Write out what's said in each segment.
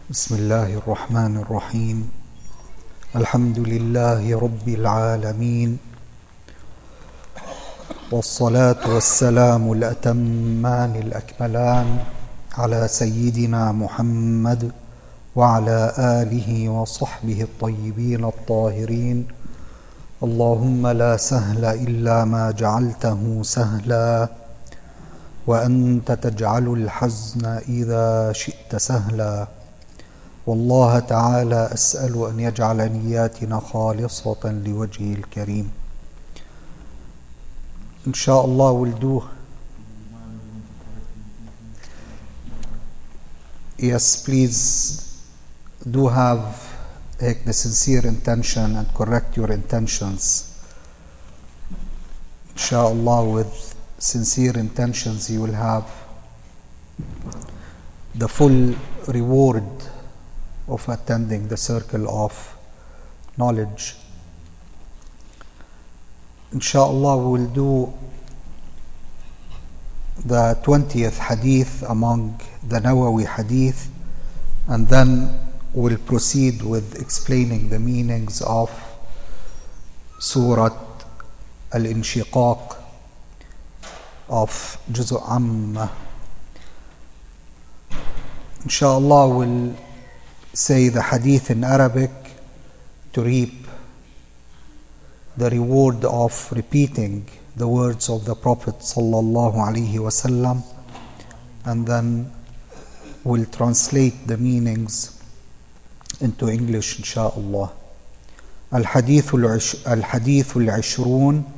بسم الله الرحمن الرحيم. الحمد لله رب العالمين، والصلاة والسلام الأتمان الأكملان على سيدنا محمد وعلى آله وصحبه الطيبين الطاهرين. اللهم لا سهل إلا ما جعلته سهلا، وأنت تجعل الحزن إذا شئت سهلا. والله تعالى أسأل أن يجعل نياتنا خالصة لوجهه الكريم. Inshallah we'll do. Yes, please do have the sincere intention and correct your intentions. Inshallah, with sincere intentions you will have the full reward of attending the circle of knowledge. Inshallah, we will do the 20th hadith among the Nawawi hadith, and then we'll proceed with explaining the meanings of Surah Al-Inshiqaq of Juz' Amma. Inshallah, we'll say the hadith in Arabic to reap the reward of repeating the words of the Prophet sallallahu alaihi wasallam, and then we'll translate the meanings into English inshallah. الحديث العشرون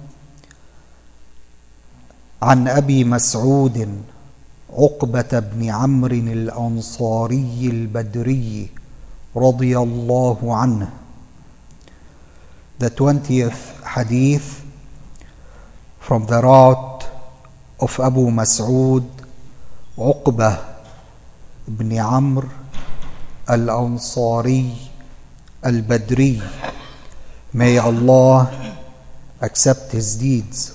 عن أبي مسعود عقبة بن عمرو الأنصاري البدري رضي الله عنه. The 20th hadith from the route of Abu Mas'ud Uqbah ibn Amr al-Ansari al-Badri. May Allah accept his deeds.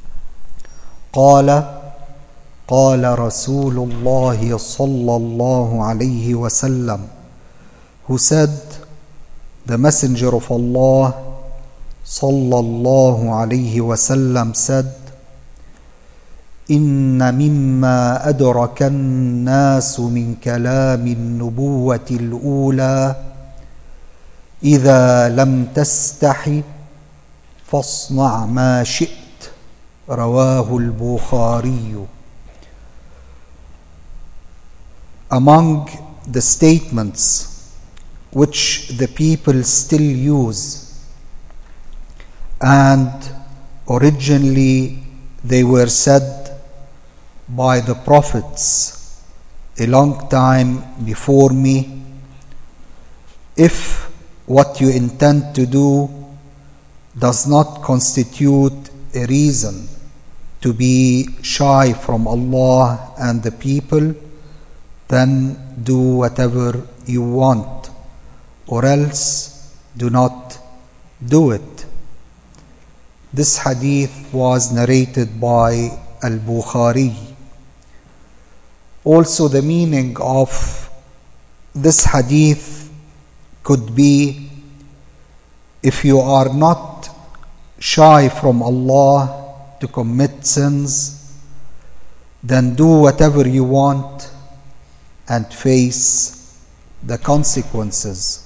قال رسول الله صلى الله عليه وسلم, who said, the Messenger of Allah sallallahu alayhi wasallam said, إن مما أدرك الناس من كلام النبوة الأولى إذا لم تستحي فاصنع ما شئت. رواه البخاري. Among the statements which the people still use, and originally they were said by the prophets a long time before me, if what you intend to do does not constitute a reason to be shy from Allah and the people, then do whatever you want, or else do not do it. This hadith was narrated by Al-Bukhari. Also, the meaning of this hadith could be, if you are not shy from Allah to commit sins, then do whatever you want and face the consequences.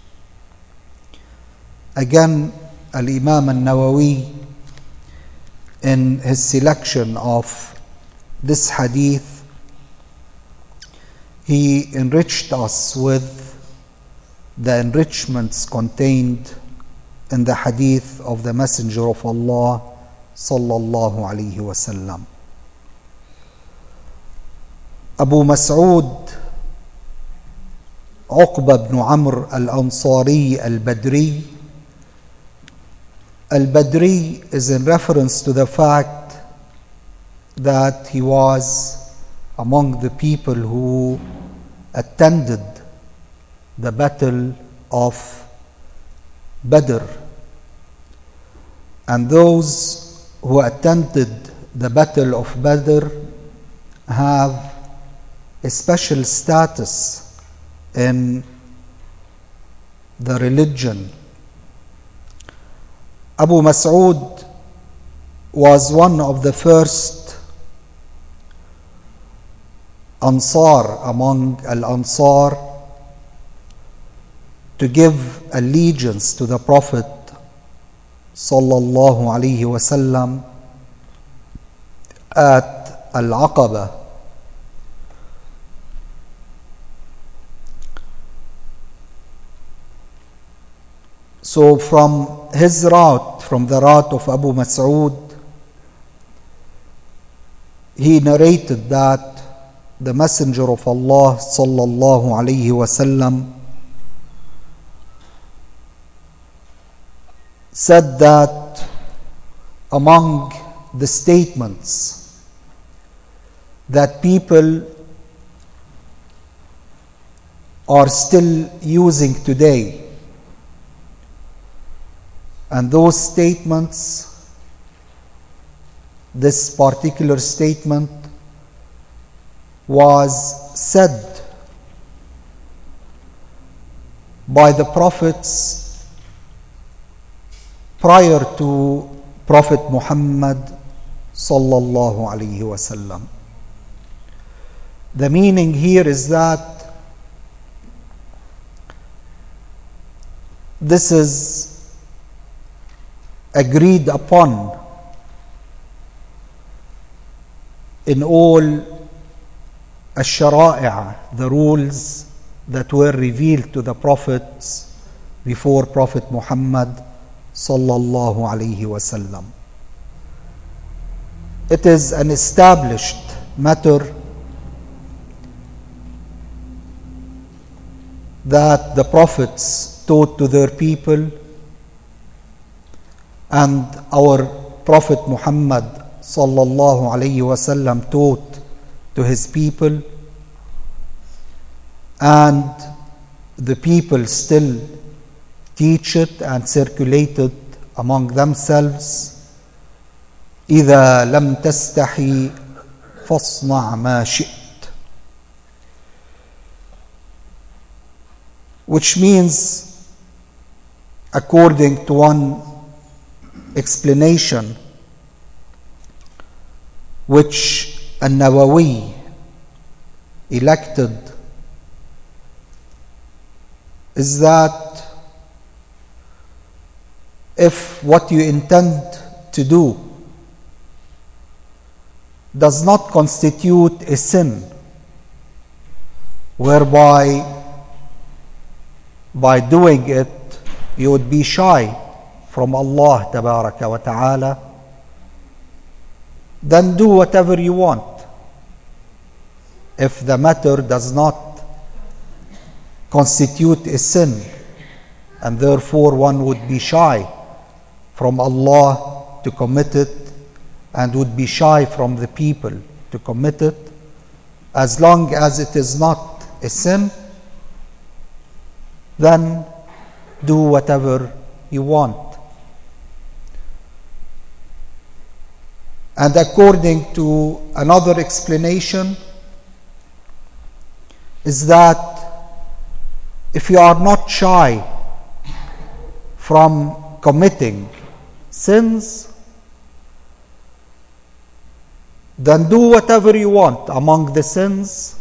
Again, Al-Imam Al-Nawawi, in his selection of this hadith, he enriched us with the enrichments contained in the hadith of the Messenger of Allah sallallahu alayhi wasallam. Abu Mas'ud Uqba ibn Amr al-Ansari al-Badri. Al-Badri is in reference to the fact that he was among the people who attended the battle of Badr, and those who attended the battle of Badr have a special status in the religion. Abu Mas'ud was one of the first Ansar among Al-Ansar to give allegiance to the Prophet sallallahu alaihi wasallam at Al-Aqaba. So from his route, from the route of Abu Mas'ud, he narrated that the Messenger of Allah sallallahu alaihi wasallam said that among the statements that people are still using today, and those statements, this particular statement was said by the prophets prior to Prophet Muhammad sallallahu alaihi wasallam. The meaning here is that this is agreed upon in all ash-shara'i', the rules that were revealed to the prophets before Prophet Muhammad sallallahu alaihi wasallam. It is an established matter that the prophets taught to their people, and our Prophet Muhammad sallallahu alaihi wasallam taught to his people, and the people still teach it and circulate it among themselves. إذا لم تستحي فاصنع ما شئت, which means, according to one explanation which An-Nawawi elected, is that if what you intend to do does not constitute a sin, whereby by doing it you would be shy from Allah tabaraka wa ta'ala, then do whatever you want. If the matter does not constitute a sin, and therefore one would be shy from Allah to commit it, and would be shy from the people to commit it, as long as it is not a sin, then do whatever you want. And according to another explanation, is that if you are not shy from committing sins, then do whatever you want among the sins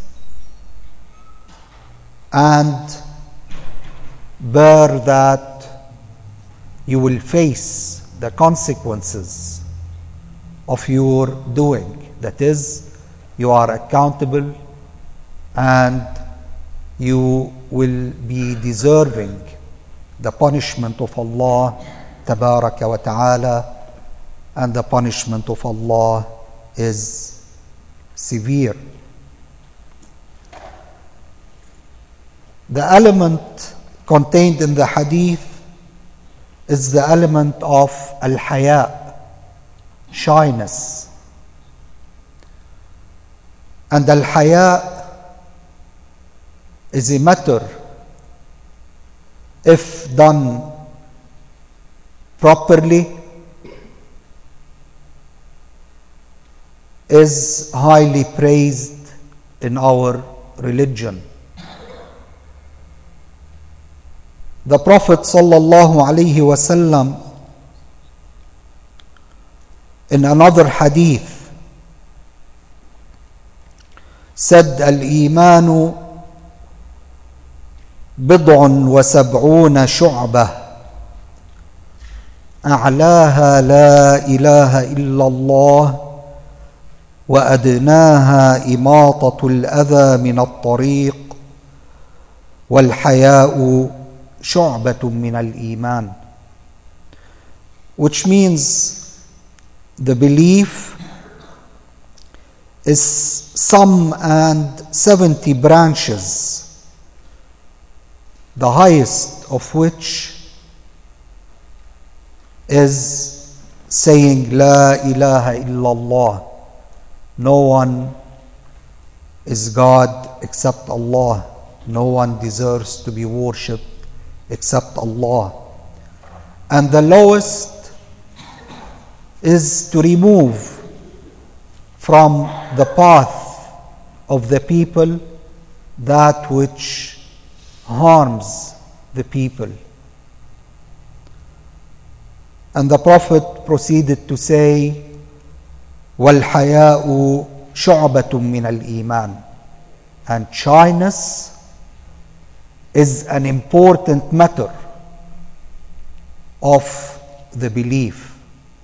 and bear that you will face the consequences of your doing. That is, you are accountable and you will be deserving the punishment of Allah tabaraka wa ta'ala, and the punishment of Allah is severe. The element contained in the hadith is the element of al-haya, shyness. And al-haya is a matter, if done properly, is highly praised in our religion. The Prophet sallallahu alaihi wasallam in another hadith said, Al-Imanu bid'un wa sab'una shu'bah أعلاها لا إله إلا الله وأدناها إماطة الأذى من الطريق والحياء شعبة من الإيمان, which means the belief is some and 70 branches, the highest of which is saying La ilaha illallah, no one is God except Allah, no one deserves to be worshipped except Allah. And the lowest is to remove from the path of the people that which harms the people. And the Prophet proceeded to say, وَالْحَيَاءُ شُعْبَةٌ مِّنَ الْإِيمَانِ, and shyness is an important matter of the belief.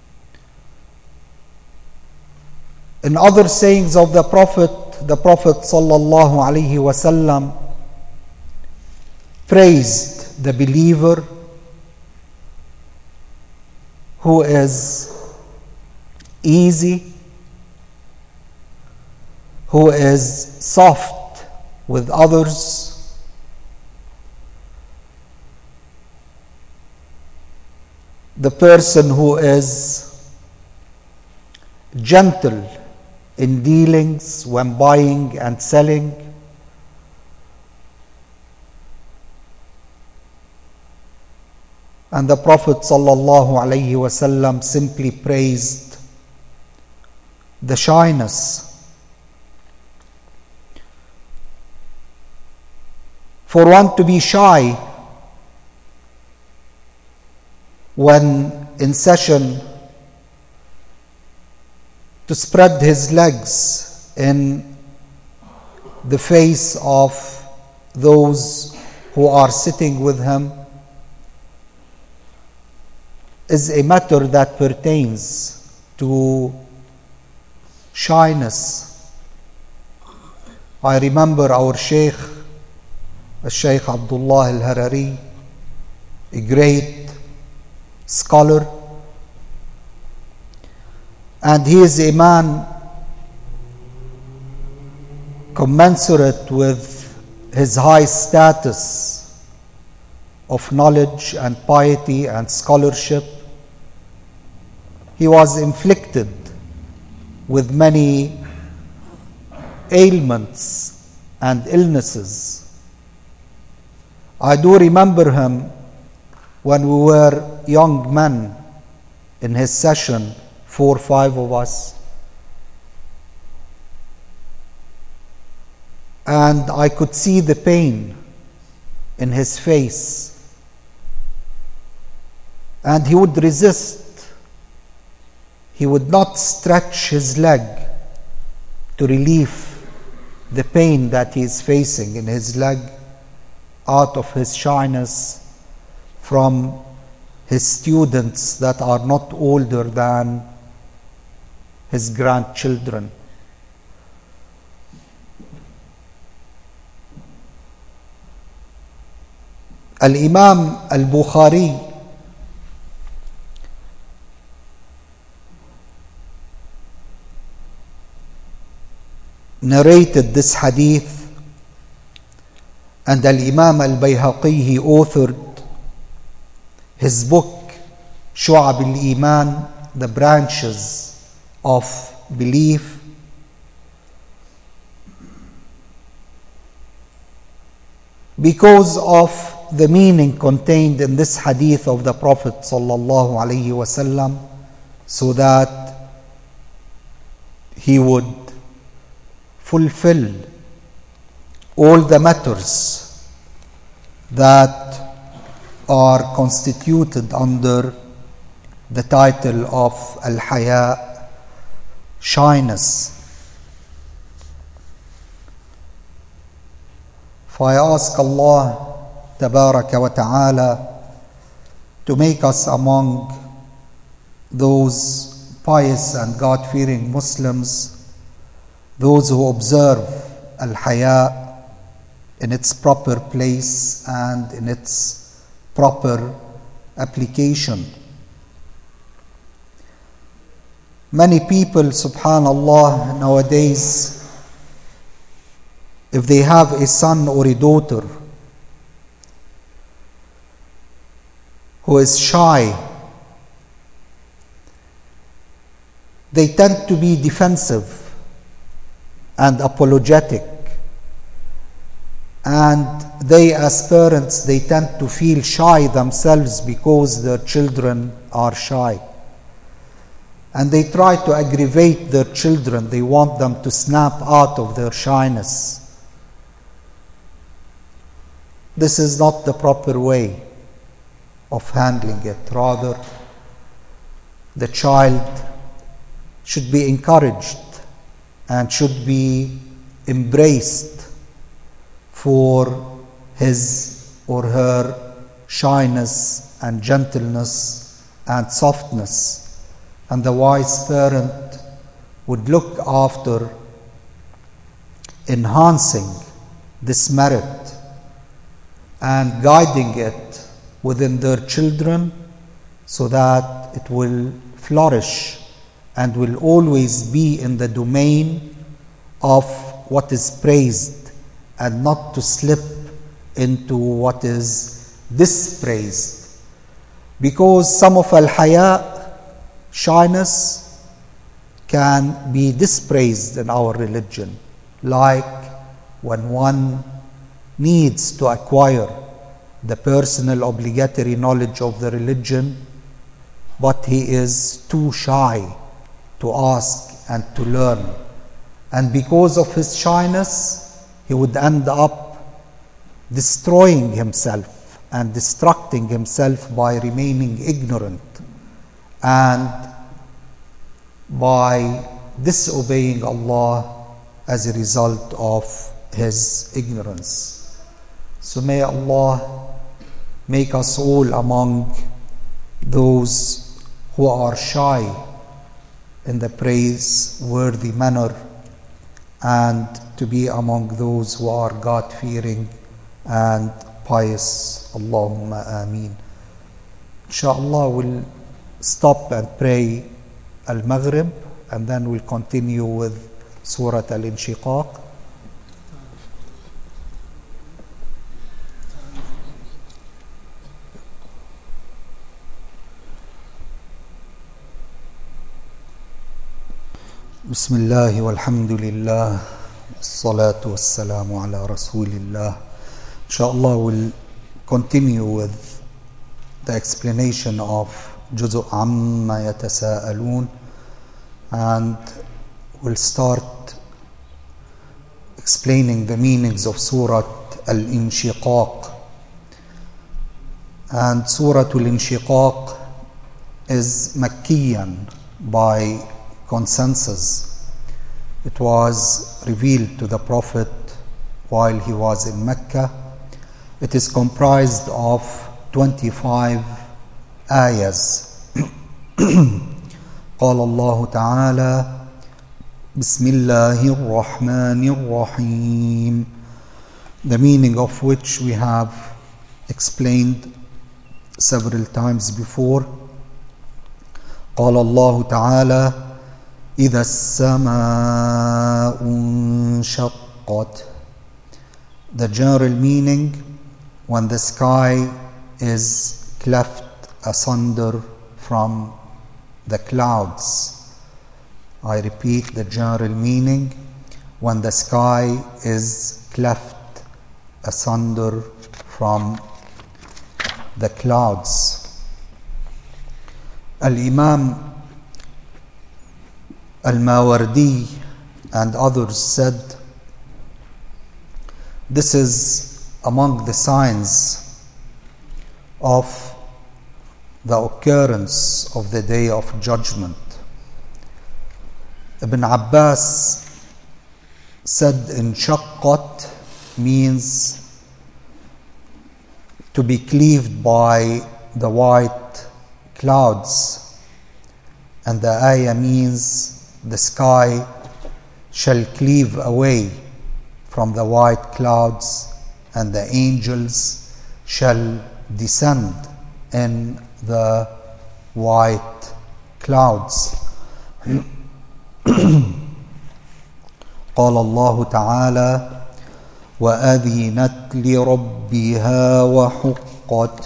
In other sayings of the Prophet sallallahu alaihi wasallam praised the believer who is easy, who is soft with others, the person who is gentle in dealings when buying and selling, and the Prophet sallallahu alaihi wasallam simply praised the shyness. For one to be shy when in session, to spread his legs in the face of those who are sitting with him, is a matter that pertains to shyness. I remember our Sheikh, Sheikh Abdullah al-Harari, a great scholar, and he is a man commensurate with his high status of knowledge and piety and scholarship. He was inflicted with many ailments and illnesses. I do remember him when we were young men in his session, 4 or 5 of us. And I could see the pain in his face. And he would resist. He would not stretch his leg to relieve the pain that he is facing in his leg out of his shyness from his students that are not older than his grandchildren. Al-Imam al-Bukhari narrated this hadith, and Al-Imam al-Bayhaqi, he authored his book Shu'ab al-Iman, the branches of belief. Because of the meaning contained in this hadith of the Prophet sallallahu alaihi wasallam, so that he would fulfill all the matters that are constituted under the title of Al-Haya, shyness. For I ask Allah Tabaraka wa Ta'ala to make us among those pious and God-fearing Muslims, those who observe Al-Haya in its proper place and in its proper application. Many people, subhanallah, nowadays, if they have a son or a daughter who is shy, they tend to be defensive and apologetic. And they, as parents, they tend to feel shy themselves because their children are shy. And they try to aggravate their children. They want them to snap out of their shyness. This is not the proper way of handling it. Rather, the child should be encouraged and should be embraced for his or her shyness and gentleness and softness. And the wise parent would look after enhancing this merit and guiding it within their children so that it will flourish and will always be in the domain of what is praised, and not to slip into what is dispraised. Because some of al-haya, shyness, can be dispraised in our religion, like when one needs to acquire the personal obligatory knowledge of the religion, but he is too shy to ask and to learn. And because of his shyness, he would end up destroying himself and destructing himself by remaining ignorant and by disobeying Allah as a result of his ignorance. So may Allah make us all among those who are shy in the praiseworthy manner, and to be among those who are God-fearing and pious. Allahumma ameen. Inshallah, we'll stop and pray Al-Maghrib, and then we'll continue with Surah Al-Inshiqaq. Bismillah walhamdulillah wassalatu wassalamu ala rasulillah. Inshallah, we'll continue with the explanation of Juz'u Amma Yatasa'alun, and we'll start explaining the meanings of Surah Al-Inshiqaq. And Surah Al-Inshiqaq is Makkiyan by consensus. It was revealed to the Prophet while he was in Mecca. It is comprised of 25 ayahs. قال الله تعالى بسم الله الرحمن الرحيم, the meaning of which we have explained several times before. قال الله تعالى إذا السماء انشقت. The general meaning, when the sky is cleft asunder from the clouds. I repeat, the general meaning, when the sky is cleft asunder from the clouds. Al-Imam Al-Mawardi and others said this is among the signs of the occurrence of the Day of Judgment. Ibn Abbas said inshaqqat means to be cleaved by the white clouds, and the ayah means the sky shall cleave away from the white clouds and the angels shall descend in the white clouds. قال الله تعالى وأذنت لربها وحقت.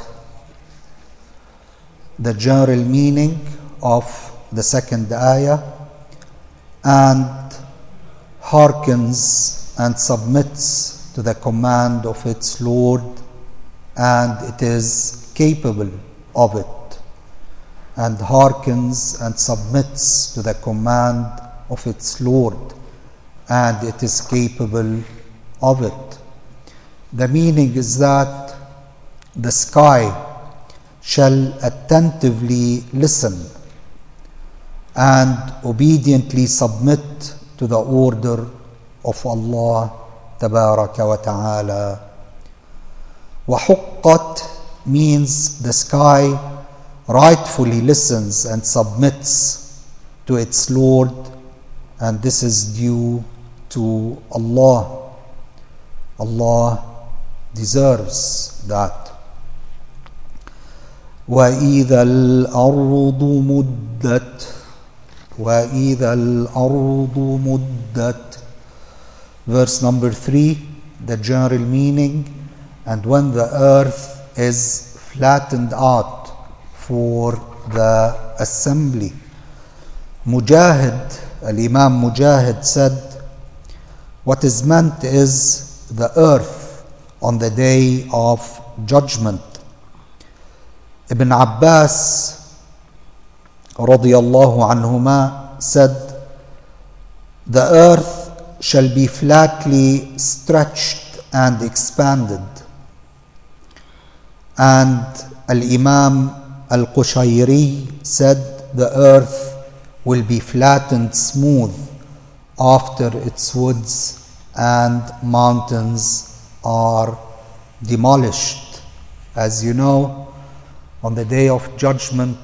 The general meaning of the second ayah: and hearkens and submits to the command of its Lord, and it is capable of it. And hearkens and submits to the command of its Lord, and it is capable of it. The meaning is that the sky shall attentively listen and obediently submit to the order of Allah Tabaraka wa Ta'ala. وَحُقَّتْ means the sky rightfully listens and submits to its Lord, and this is due to Allah. Allah deserves that. وَإِذَا الْأَرْضُ مُدَّتْ وَإِذَا الْأَرْضُ مُدَّتْ. Verse number 3, the general meaning: and when the earth is flattened out for the assembly. Mujahid, Al-Imam Mujahid said, what is meant is the earth on the day of judgment. Ibn Abbas radiyallahu anhuma said, the earth shall be flatly stretched and expanded. And Al-Imam Al-Qushayri said, the earth will be flattened smooth after its woods and mountains are demolished. As you know, on the day of judgment,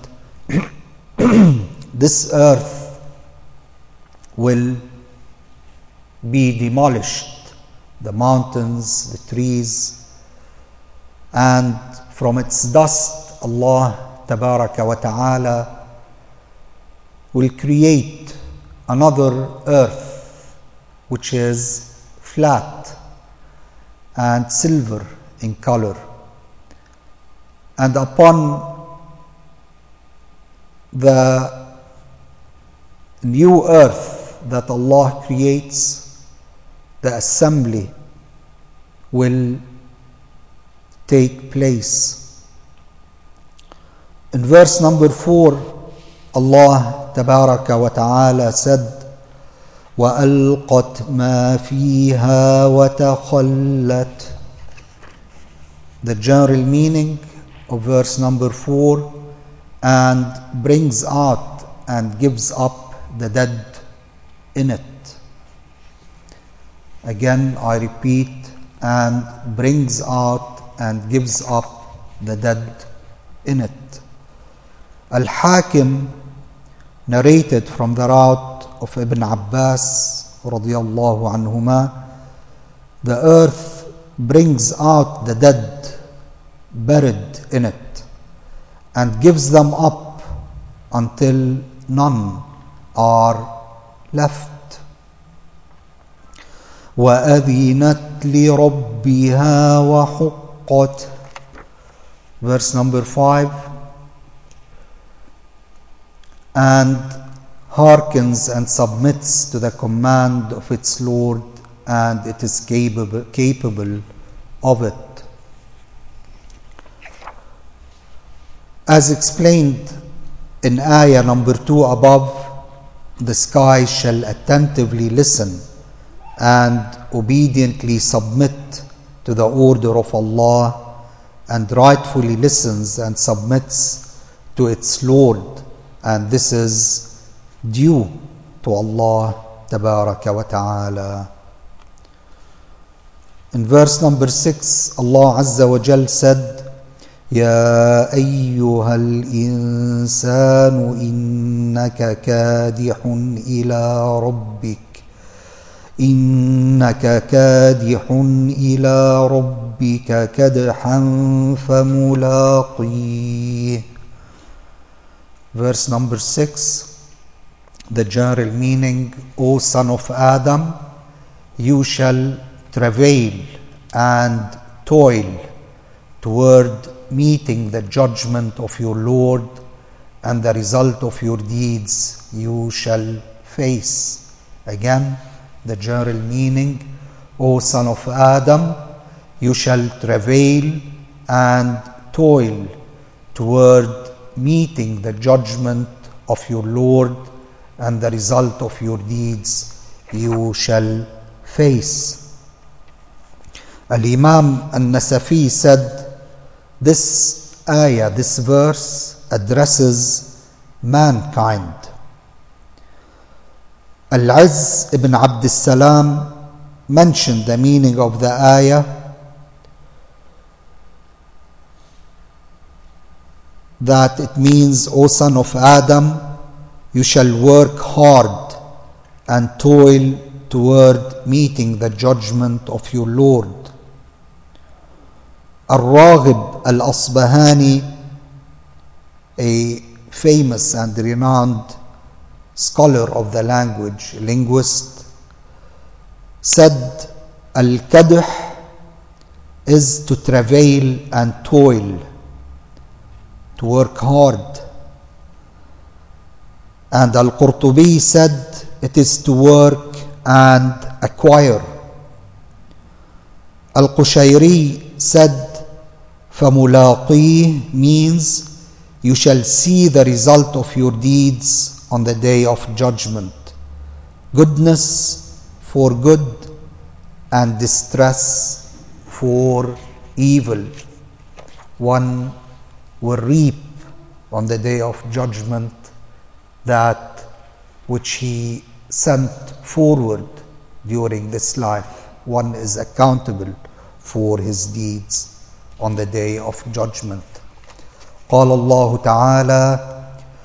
this earth will be demolished, the mountains, the trees, and from its dust Allah Tabaraka wa Ta'ala will create another earth which is flat and silver in color. And upon the new earth that Allah creates, the assembly will take place. In verse number 4, Allah Tabaraka wa Ta'ala said, وَأَلْقَتْ مَا فِيهَا وَتَخَلَّتْ. The general meaning of verse number 4, and brings out and gives up the dead in it. Again, I repeat, and brings out and gives up the dead in it. Al-Hakim narrated from the route of Ibn Abbas radiyallahu anhuma, the earth brings out the dead buried in it and gives them up until none are left. وَأَذِنَتْ لِرَبِّهَا وَحُقَّتْ. Verse number 5, and hearkens and submits to the command of its Lord, and it is capable of it. As explained in ayah number 2 above, the sky shall attentively listen and obediently submit to the order of Allah, and rightfully listens and submits to its Lord, and this is due to Allah Tabaraka wa Ta'ala. In verse number 6, Allah Azza wa Jal said, يا أيها الإنسان إنك كادح إلى ربك كدحا فملاقيه. Verse number 6, the general meaning, O son of Adam, you shall travail and toil toward meeting the judgment of your Lord, and the result of your deeds you shall face. Again, the general meaning, O son of Adam, you shall travail and toil toward meeting the judgment of your Lord, and the result of your deeds you shall face. Al-Imam An-Nasafi said, this ayah, this verse addresses mankind. Al-Izz ibn Abd al-Salam mentioned the meaning of the ayah that it means, O son of Adam, you shall work hard and toil toward meeting the judgment of your Lord. Al-Raghib al-Asbahani, a famous and renowned scholar of the language, linguist, said, Al-Kadh is to travail and toil, to work hard. And Al-Qurtubi said, it is to work and acquire. Al-Qushayri said, فَمُلَاقِيهِ means you shall see the result of your deeds on the day of judgment. Goodness for good and distress for evil. One will reap on the day of judgment that which he sent forward during this life. One is accountable for his deeds on the day of judgment. قال الله تعالى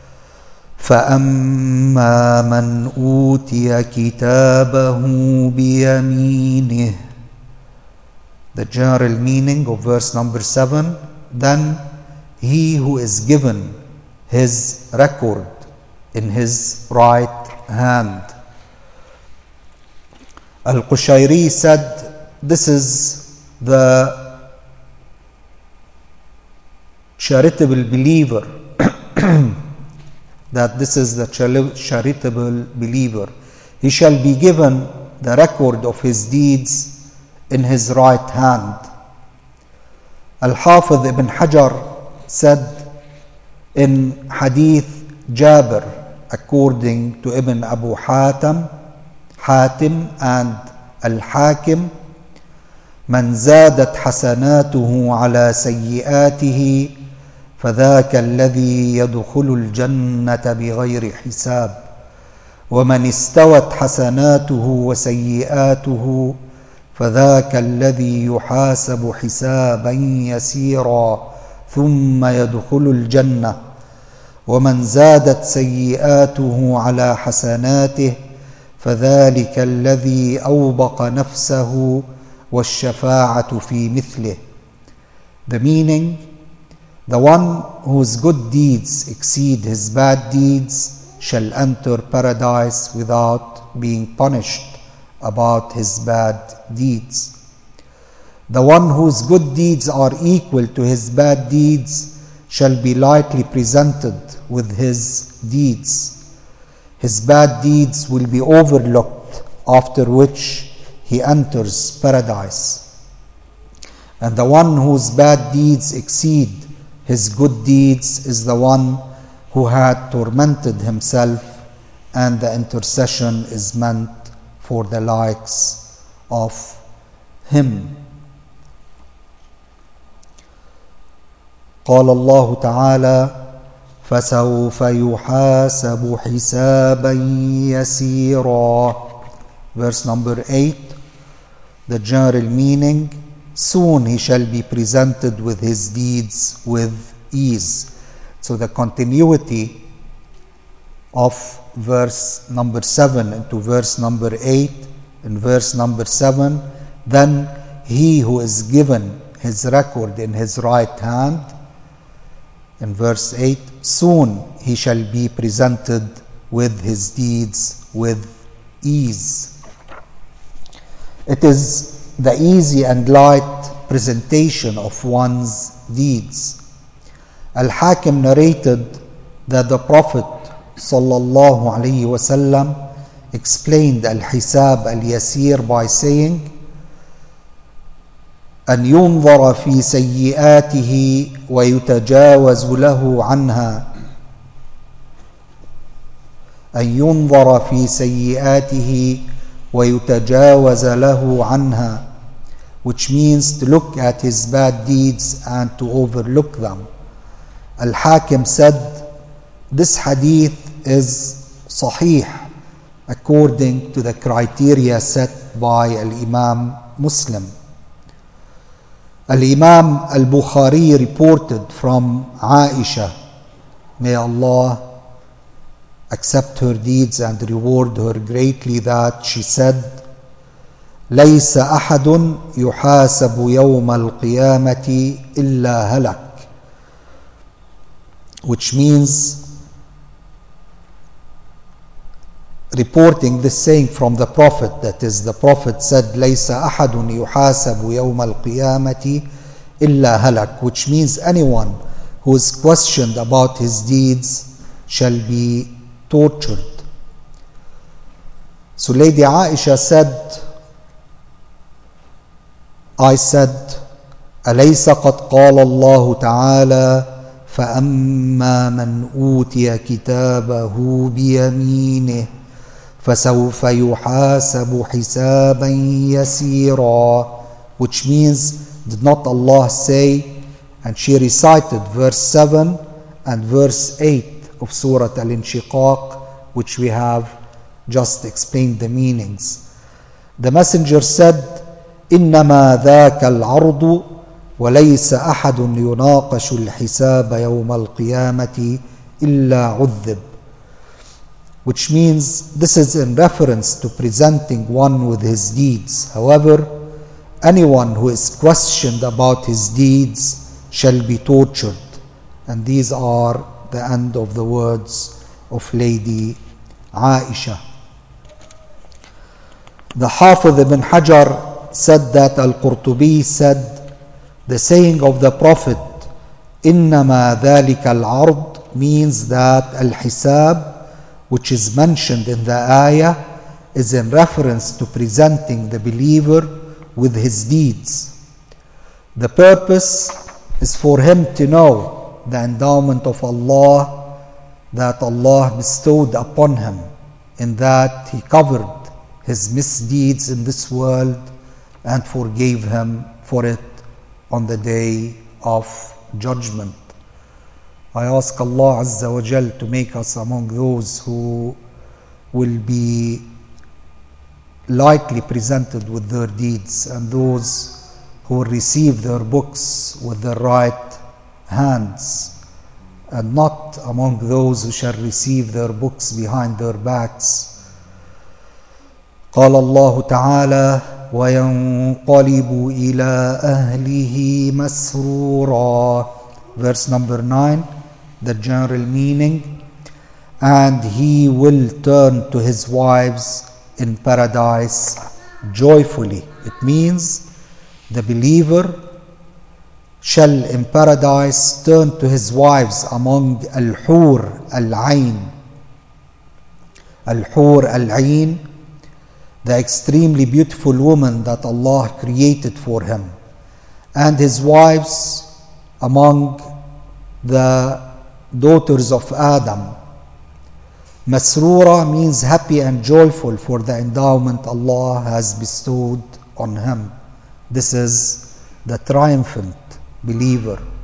فأما من أوتي كتابه بيمينه. The general meaning of verse number 7, then he who is given his record in his right hand. Al-Qushayri said, this is the charitable believer, that this is the charitable believer. He shall be given the record of his deeds in his right hand. Al-Hafidh ibn Hajar said in Hadith Jabir, according to Ibn Abu Hatim and Al-Hakim, من زادت حسناته على سيئاته فذاك الذي يدخل الجنة بغير حساب ومن استوت حسناته وسيئاته فذاك الذي يحاسب حسابا يسيرا ثم يدخل الجنة ومن زادت سيئاته على حسناته فذلك الذي أوبق نفسه والشفاعة في مثله. The meaning, the one whose good deeds exceed his bad deeds shall enter paradise without being punished about his bad deeds. The one whose good deeds are equal to his bad deeds shall be lightly presented with his deeds. His bad deeds will be overlooked, after which he enters paradise. And the one whose bad deeds exceed his good deeds is the one who had tormented himself, and the intercession is meant for the likes of him. قال الله تعالى فسوف يحاسب حسابا يسيرا. Verse number 8, the general meaning, soon he shall be presented with his deeds with ease. So the continuity of verse number 7 into verse number 8, in verse number 7, then he who is given his record in his right hand, in verse 8, soon he shall be presented with his deeds with ease. It is the easy and light presentation of one's deeds. Al-Hakim narrated that the Prophet sallallahu alaihi wasallam explained al-hisab al-yasir by saying, أن ينظر في سيئاته ويتجاوز له عنها، أن ينظر في سيئاته ويتجاوز له عنها, which means to look at his bad deeds and to overlook them. Al-Hakim said this hadith is sahih according to the criteria set by Al-Imam Muslim. Al-Imam Al-Bukhari reported from Aisha, may Allah accept her deeds and reward her greatly, that she said, ليس أحد يحاسب يوم القيامة إلا هلك, which means, reporting this saying from the Prophet, that is, the Prophet said, ليس أحد يحاسب يوم القيامة إلا هلك, which means anyone who is questioned about his deeds shall be tortured. So Lady Aisha said, I said, أليس قد قال الله تعالى فأما من أوتي كتابه بيمينه فسوف يحاسب حسابا يسيرا, which means, did not Allah say, and she recited verse 7 and verse 8 of Surah Al-Inshiqaq, which we have just explained the meanings. The Messenger said, إنما ذاك العرض وليس أحد يناقش الحساب يوم القيامة إلا عذب, which means this is in reference to presenting one with his deeds. However, anyone who is questioned about his deeds shall be tortured. And these are the end of the words of Lady Aisha. The Hafiz ibn Hajar said that Al-Qurtubi said the saying of the Prophet إنما ذلك العرض means that Al-Hisab, which is mentioned in the ayah, is in reference to presenting the believer with his deeds. The purpose is for him to know the endowment of Allah that Allah bestowed upon him, in that he covered his misdeeds in this world and forgave him for it on the day of judgment. I ask Allah Azza wa Jal to make us among those who will be lightly presented with their deeds, and those who will receive their books with their right hands, and not among those who shall receive their books behind their backs. قال الله تعالى وينقلب إلى أهله مسرورا. Verse number 9, the general meaning, and he will turn to his wives in paradise joyfully. It means the believer shall in paradise turn to his wives among al-hur al-ain. Al-hur al-ain, the extremely beautiful woman that Allah created for him, and his wives among the daughters of Adam. Masrura means happy and joyful for the endowment Allah has bestowed on him. This is the triumphant believer.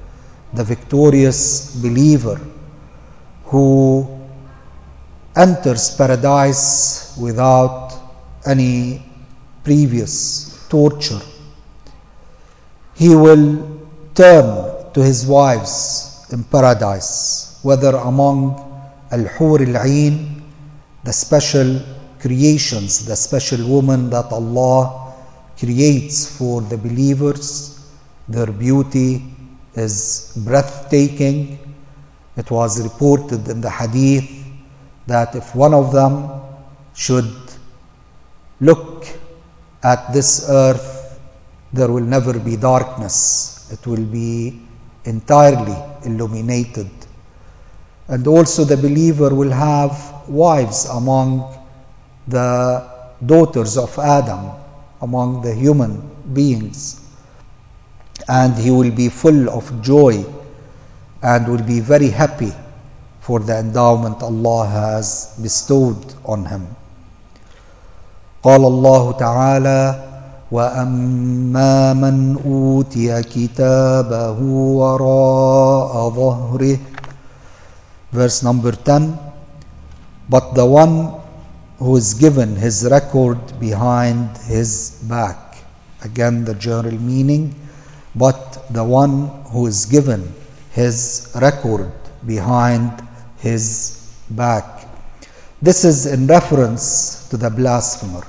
the victorious believer who enters paradise without any previous torture. He will turn to his wives in paradise, whether among al-hur al-ain, the special creations, the special woman that Allah creates for the believers. Their beauty is breathtaking. It was reported in the hadith that if one of them should look at this earth, there will never be darkness. It will be entirely illuminated. And also the believer will have wives among the daughters of Adam, among the human beings. And he will be full of joy and will be very happy for the endowment Allah has bestowed on him. قال الله تعالى وَأَمَّا مَنْ أُوتِيَ كِتَابَهُ وَرَاءَ ظَهْرِهِ. Verse number 10. But the one who is given his record behind his back. Again, the general meaning. But the one who is given his record behind his back. This is in reference to the blasphemer.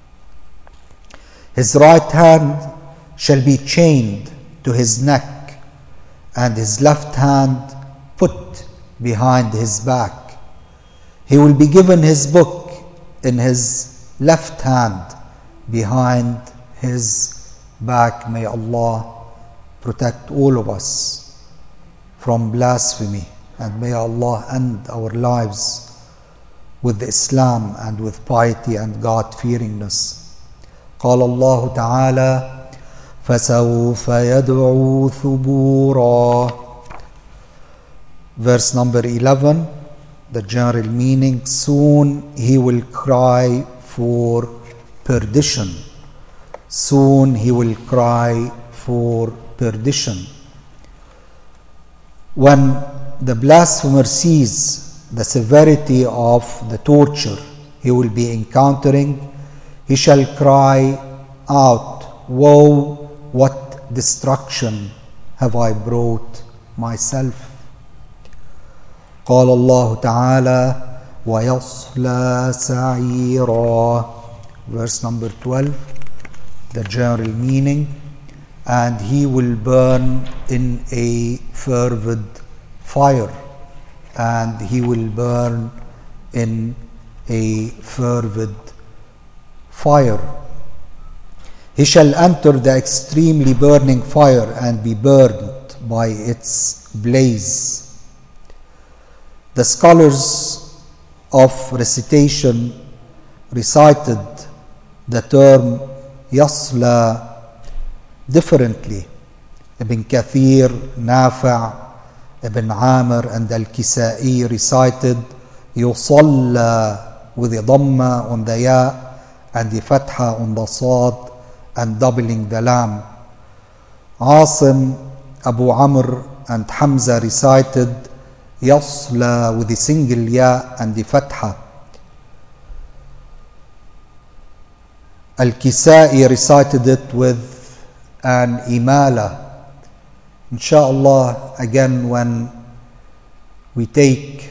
His right hand shall be chained to his neck, and his left hand put behind his back. He will be given his book in his left hand behind his back. May Allah protect all of us from blasphemy, and may Allah end our lives with Islam and with piety and God-fearingness. قال الله تعالى فسوف يدعو ثبورا. Verse number 11, the general meaning, soon he will cry for perdition. Soon he will cry for perdition. When the blasphemer sees the severity of the torture he will be encountering, he shall cry out, woe, what destruction have I brought myself. قال الله تعالى ويصلى سعيرا. Verse number 12, the general meaning, and he will burn in a fervid fire. And he will burn in a fervid fire. He shall enter the extremely burning fire and be burned by its blaze. The scholars of recitation recited the term yasla differently. Ibn Kathir, Nafi', Ibn Amr and Al-Kisa'i recited yusalla with a dhamma on the ya and the fatha on the sad and doubling the lam. Asim, Abu Amr and Hamza recited yasla with the single ya and the fatha. Al-Kisa'i recited it with an imala. Insha'Allah, again when we take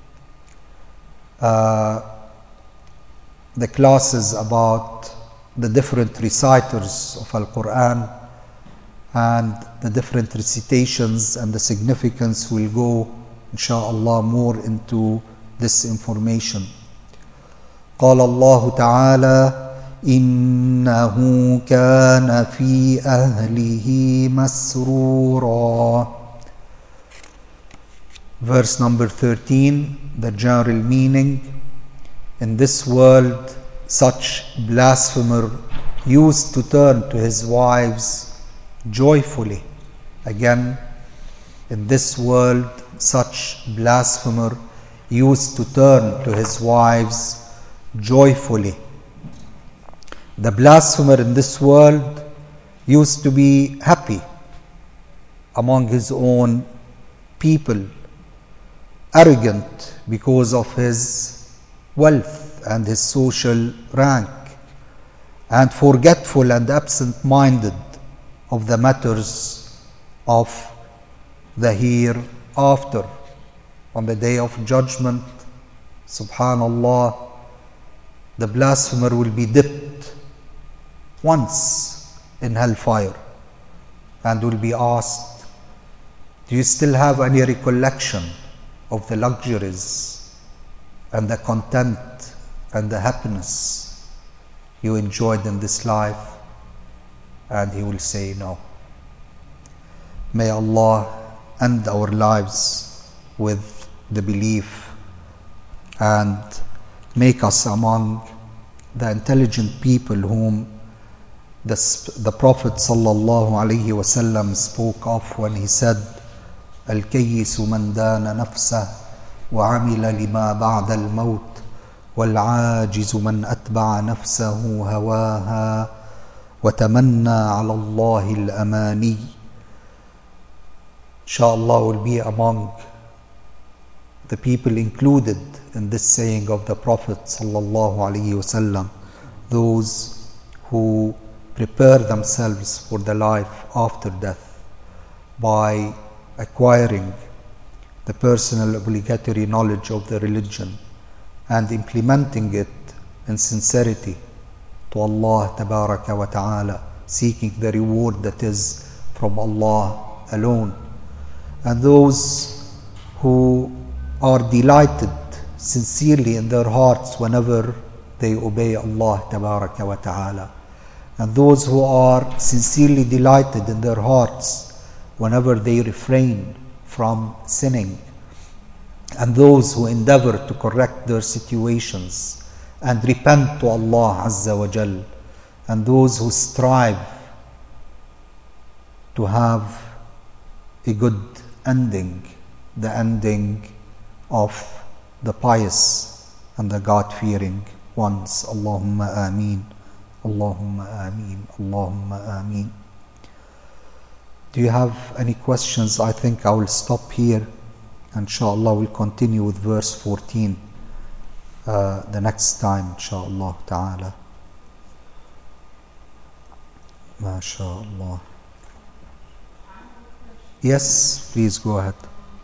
the classes about the different reciters of Al-Quran and the different recitations and the significance, will go insha'Allah more into this information. قال الله تعالى إنه كان في أهله مسرورا. Verse number 13, the general meaning. In this world, such blasphemer used to turn to his wives joyfully. Again, in this world, such blasphemer used to turn to his wives joyfully. The blasphemer in this world used to be happy among his own people arrogant because of his wealth and his social rank, and forgetful and absent-minded of the matters of the hereafter. On the day of judgment, subhanallah, the blasphemer will be dipped once in hellfire and will be asked, do you still have any recollection of the luxuries and the content and the happiness you enjoyed in this life? And he will say no. May Allah end our lives with the belief and make us among the intelligent people whom the Prophet sallallahu alaihi wasallam spoke of when he said, الكيس من دان نفسه وعمل لما بعد الموت والعاجز من أتبع نفسه هواها وتمنى على الله الأماني. Inshallah will be among the people included in this saying of the Prophet sallallahu alaihi wasallam, those who prepare themselves for the life after death by acquiring the personal obligatory knowledge of the religion and implementing it in sincerity to Allah tabaraka wa ta'ala, seeking the reward that is from Allah alone. And those who are delighted sincerely in their hearts whenever they obey Allah tabaraka wa ta'ala, and those who are sincerely delighted in their hearts whenever they refrain from sinning, and those who endeavor to correct their situations and repent to Allah Azza wa Jal, and those who strive to have a good ending, the ending of the pious and the God-fearing ones. Allahumma ameen, Allahumma ameen, Allahumma ameen. Do you have any questions? I think I will stop here. Inshallah, we'll continue with verse 14 the next time, inshallah ta'ala. MashaAllah. Yes, please go ahead.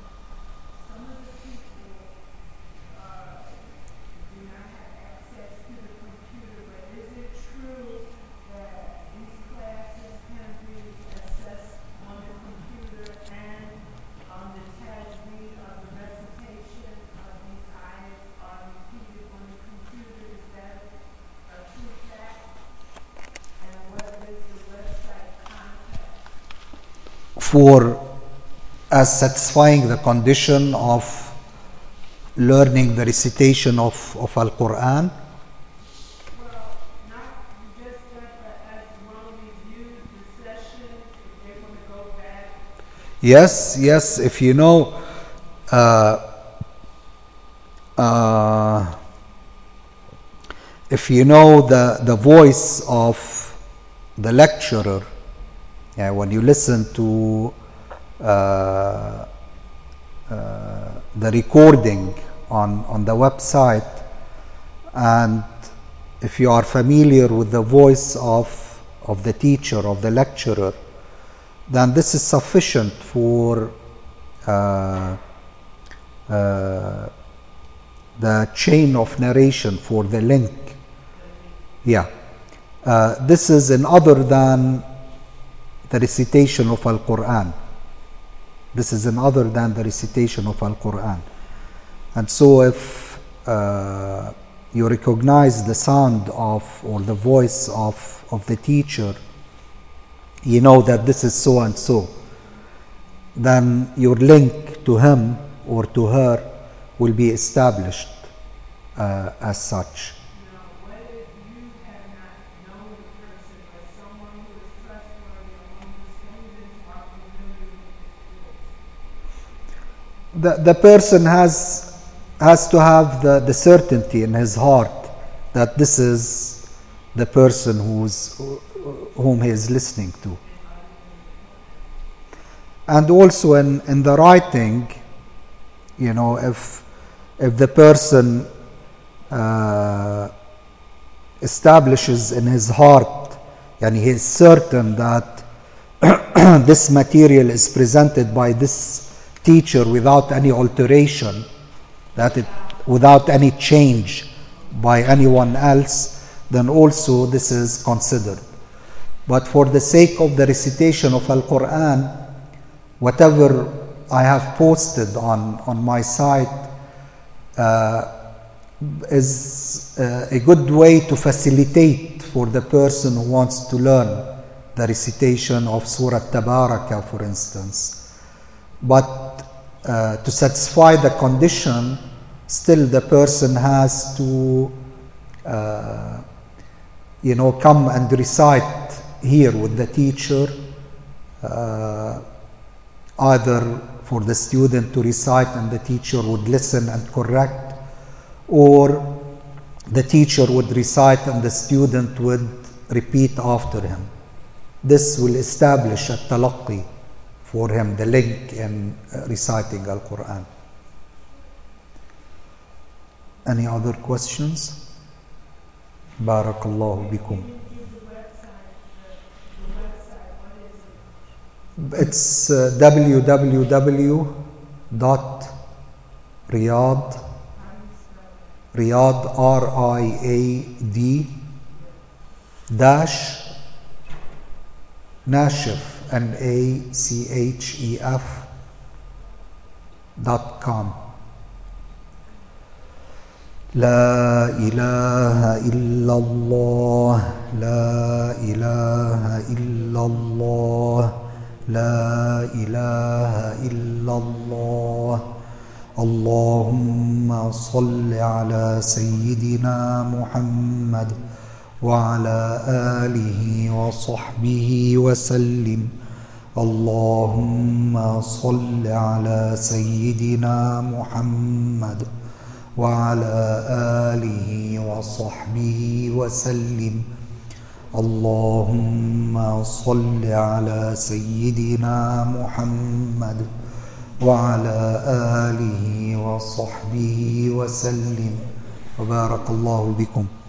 For as satisfying the condition of learning the recitation of Al-Quran? Well, not just that, but as well review the session, if they want to go back. Yes, if you know the voice of the lecturer, when you listen to the recording on the website, and if you are familiar with the voice of the teacher, of the lecturer, then this is sufficient for the chain of narration, for the link. This is in other than the recitation of Al-Quran. This is in other than the recitation of Al-Quran. And so if you recognize the sound of, or the voice of the teacher, you know that this is so and so, then your link to him or to her will be established as such. The person has to have the certainty in his heart that this is the person whom he is listening to. And also in the writing, you know, if the person establishes in his heart, and he is certain that this material is presented by this teacher without any alteration, that it without any change by anyone else, then also this is considered. But for the sake of the recitation of Al-Quran, whatever I have posted on my site is a good way to facilitate for the person who wants to learn the recitation of Surah Tabaraka, for instance. But to satisfy the condition, still the person has to come and recite here with the teacher, either for the student to recite and the teacher would listen and correct, or the teacher would recite and the student would repeat after him. This will establish a talaqqi for him, the link in reciting Al-Quran. Any other questions? Barakallahu bikum. It's www.riyad, RIAD dash Nashif, NACHEF.com. لا إله إلا الله، لا إله إلا الله، لا إله إلا الله. اللهم صل على سيدنا محمد وعلى آله وصحبه وسلم. اللهم صل على سيدنا محمد وعلى آله وصحبه وسلم. اللهم صل على سيدنا محمد وعلى آله وصحبه وسلم. وبارك الله بكم.